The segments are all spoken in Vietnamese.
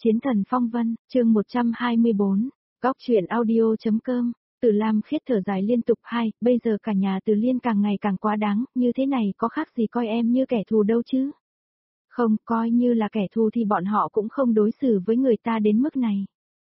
Chiến thần phong vân, chương 124, góc truyện audio.com, Từ Lam Khiết thở dài liên tục. Bây giờ cả nhà Từ Liên càng ngày càng quá đáng, như thế này có khác gì coi em như kẻ thù đâu chứ. Không, coi như là kẻ thù thì bọn họ cũng không đối xử với người ta đến mức này.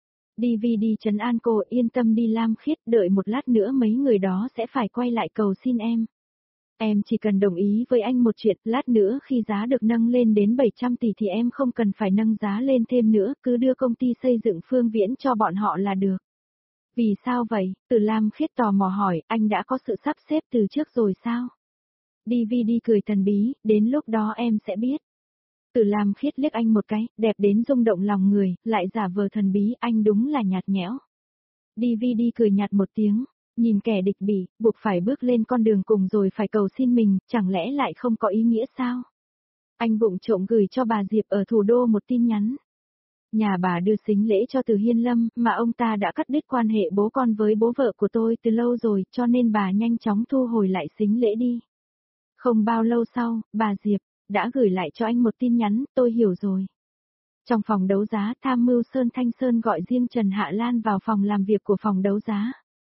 Đi trấn an cô, yên tâm đi Lam Khiết, đợi một lát nữa mấy người đó sẽ phải quay lại cầu xin em. Em chỉ cần đồng ý với anh một chuyện, lát nữa khi giá được nâng lên đến 700 tỷ thì em không cần phải nâng giá lên thêm nữa, cứ đưa công ty xây dựng Phương Viễn cho bọn họ là được. Vì sao vậy? Từ Lam Khiết tò mò hỏi, anh đã có sự sắp xếp từ trước rồi sao? DVD cười thần bí, đến lúc đó em sẽ biết. Từ Lam Khiết liếc anh một cái, đẹp đến rung động lòng người, lại giả vờ thần bí, anh đúng là nhạt nhẽo. DVD cười nhạt một tiếng. Nhìn kẻ địch bị, buộc phải bước lên con đường cùng rồi phải cầu xin mình, chẳng lẽ lại không có ý nghĩa sao? Anh vụng trộm gửi cho bà Diệp ở thủ đô một tin nhắn. Nhà bà đưa sính lễ cho Từ Hiên Lâm, mà ông ta đã cắt đứt quan hệ bố con với bố vợ của tôi từ lâu rồi, cho nên bà nhanh chóng thu hồi lại sính lễ đi. Không bao lâu sau, bà Diệp đã gửi lại cho anh một tin nhắn, tôi hiểu rồi. Trong phòng đấu giá, tham mưu Sơn Thanh Sơn gọi riêng Trần Hạ Lan vào phòng làm việc của phòng đấu giá.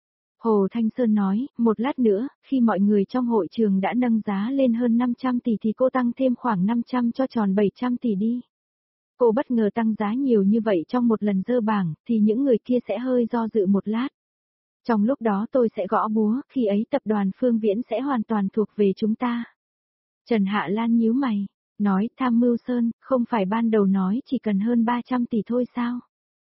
Hồ Thanh Sơn nói, một lát nữa, khi mọi người trong hội trường đã nâng giá lên hơn 500 tỷ thì cô tăng thêm khoảng 500 cho tròn 700 tỷ đi. Cô bất ngờ tăng giá nhiều như vậy trong một lần dơ bảng, thì những người kia sẽ hơi do dự một lát. Trong lúc đó tôi sẽ gõ búa, khi ấy tập đoàn Phương Viễn sẽ hoàn toàn thuộc về chúng ta. Trần Hạ Lan nhíu mày, nói tham mưu Sơn, không phải ban đầu nói chỉ cần hơn 300 tỷ thôi sao?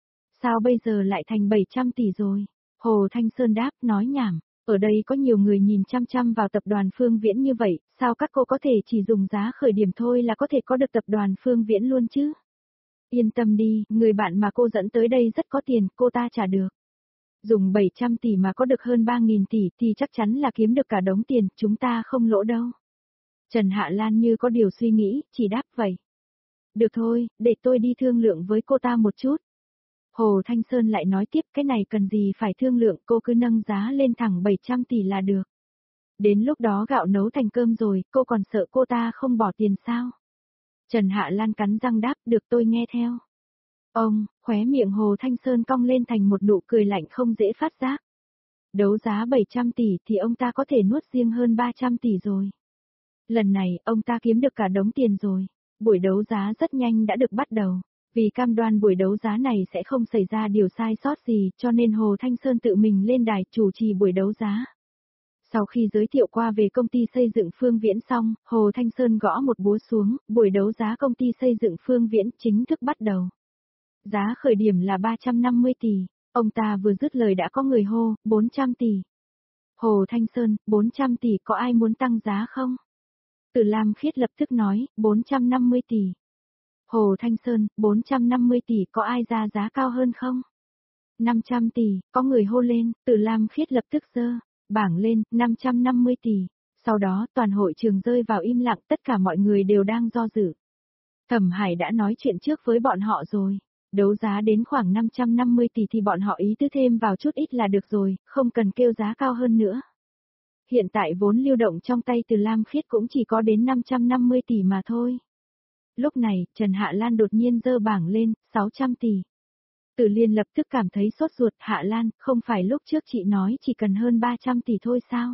Sao bây giờ lại thành 700 tỷ rồi? Hồ Thanh Sơn đáp, nói nhảm, ở đây có nhiều người nhìn chăm chăm vào tập đoàn Phương Viễn như vậy, sao các cô có thể chỉ dùng giá khởi điểm thôi là có thể có được tập đoàn Phương Viễn luôn chứ? Yên tâm đi, người bạn mà cô dẫn tới đây rất có tiền, cô ta trả được. Dùng 700 tỷ mà có được hơn 3.000 tỷ thì chắc chắn là kiếm được cả đống tiền, chúng ta không lỗ đâu. Trần Hạ Lan như có điều suy nghĩ, chỉ đáp vậy. Được thôi, để tôi đi thương lượng với cô ta một chút. Hồ Thanh Sơn lại nói tiếp, cái này cần gì phải thương lượng, cô cứ nâng giá lên thẳng 700 tỷ là được. Đến lúc đó gạo nấu thành cơm rồi, cô còn sợ cô ta không bỏ tiền sao? Trần Hạ Lan cắn răng đáp, được tôi nghe theo. Ông, khóe miệng Hồ Thanh Sơn cong lên thành một nụ cười lạnh không dễ phát giác. Đấu giá 700 tỷ thì ông ta có thể nuốt riêng hơn 300 tỷ rồi. Lần này, ông ta kiếm được cả đống tiền rồi. Buổi đấu giá rất nhanh đã được bắt đầu. Vì cam đoan buổi đấu giá này sẽ không xảy ra điều sai sót gì, cho nên Hồ Thanh Sơn tự mình lên đài chủ trì buổi đấu giá. Sau khi giới thiệu qua về công ty xây dựng Phương Viễn xong, Hồ Thanh Sơn gõ một búa xuống, buổi đấu giá công ty xây dựng Phương Viễn chính thức bắt đầu. Giá khởi điểm là 350 tỷ, ông ta vừa dứt lời đã có người hô, 400 tỷ. Hồ Thanh Sơn, 400 tỷ có ai muốn tăng giá không? Từ Lam Khiết lập tức nói, 450 tỷ. Hồ Thanh Sơn, 450 tỷ có ai ra giá cao hơn không? 500 tỷ, có người hô lên, Từ Lam Khiết lập tức giơ bảng lên, 550 tỷ. Sau đó toàn hội trường rơi vào im lặng, tất cả mọi người đều đang do dự. Thẩm Hải đã nói chuyện trước với bọn họ rồi. Đấu giá đến khoảng 550 tỷ thì bọn họ ý tứ thêm vào chút ít là được rồi, không cần kêu giá cao hơn nữa. Hiện tại vốn lưu động trong tay Từ Lam Khiết cũng chỉ có đến 550 tỷ mà thôi. Lúc này, Trần Hạ Lan đột nhiên giơ bảng lên, 600 tỷ. Từ Liên lập tức cảm thấy sốt ruột, Hạ Lan, không phải lúc trước chị nói chỉ cần hơn 300 tỷ thôi sao?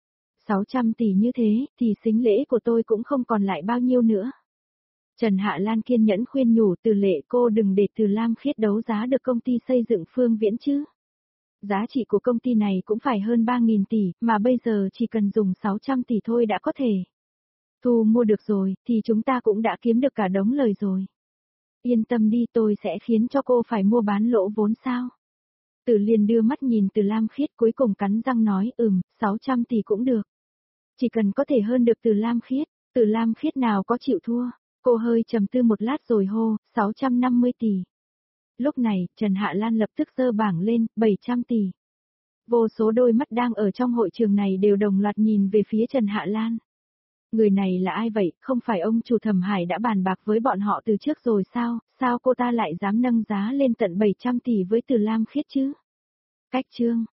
600 tỷ như thế, thì sính lễ của tôi cũng không còn lại bao nhiêu nữa. Trần Hạ Lan kiên nhẫn khuyên nhủ Từ Lệ cô đừng để Từ Lam Khiết đấu giá được công ty xây dựng Phương Viễn chứ. Giá trị của công ty này cũng phải hơn 3.000 tỷ, mà bây giờ chỉ cần dùng 600 tỷ thôi đã có thể. Thu mua được rồi, thì chúng ta cũng đã kiếm được cả đống lời rồi. Yên tâm đi, tôi sẽ khiến cho cô phải mua bán lỗ vốn sao. Từ Liên đưa mắt nhìn Từ Lam Khiết cuối cùng cắn răng nói 600 tỷ cũng được. Chỉ cần có thể hơn được Từ Lam Khiết, Từ Lam Khiết nào có chịu thua. Cô hơi trầm tư một lát rồi hô, 650 tỷ. Lúc này, Trần Hạ Lan lập tức giơ bảng lên, 700 tỷ. Vô số đôi mắt đang ở trong hội trường này đều đồng loạt nhìn về phía Trần Hạ Lan. Người này là ai vậy, không phải ông chủ Thẩm Hải đã bàn bạc với bọn họ từ trước rồi sao cô ta lại dám nâng giá lên tận 700 tỷ với Từ Lam Khiết chứ? Cách chương.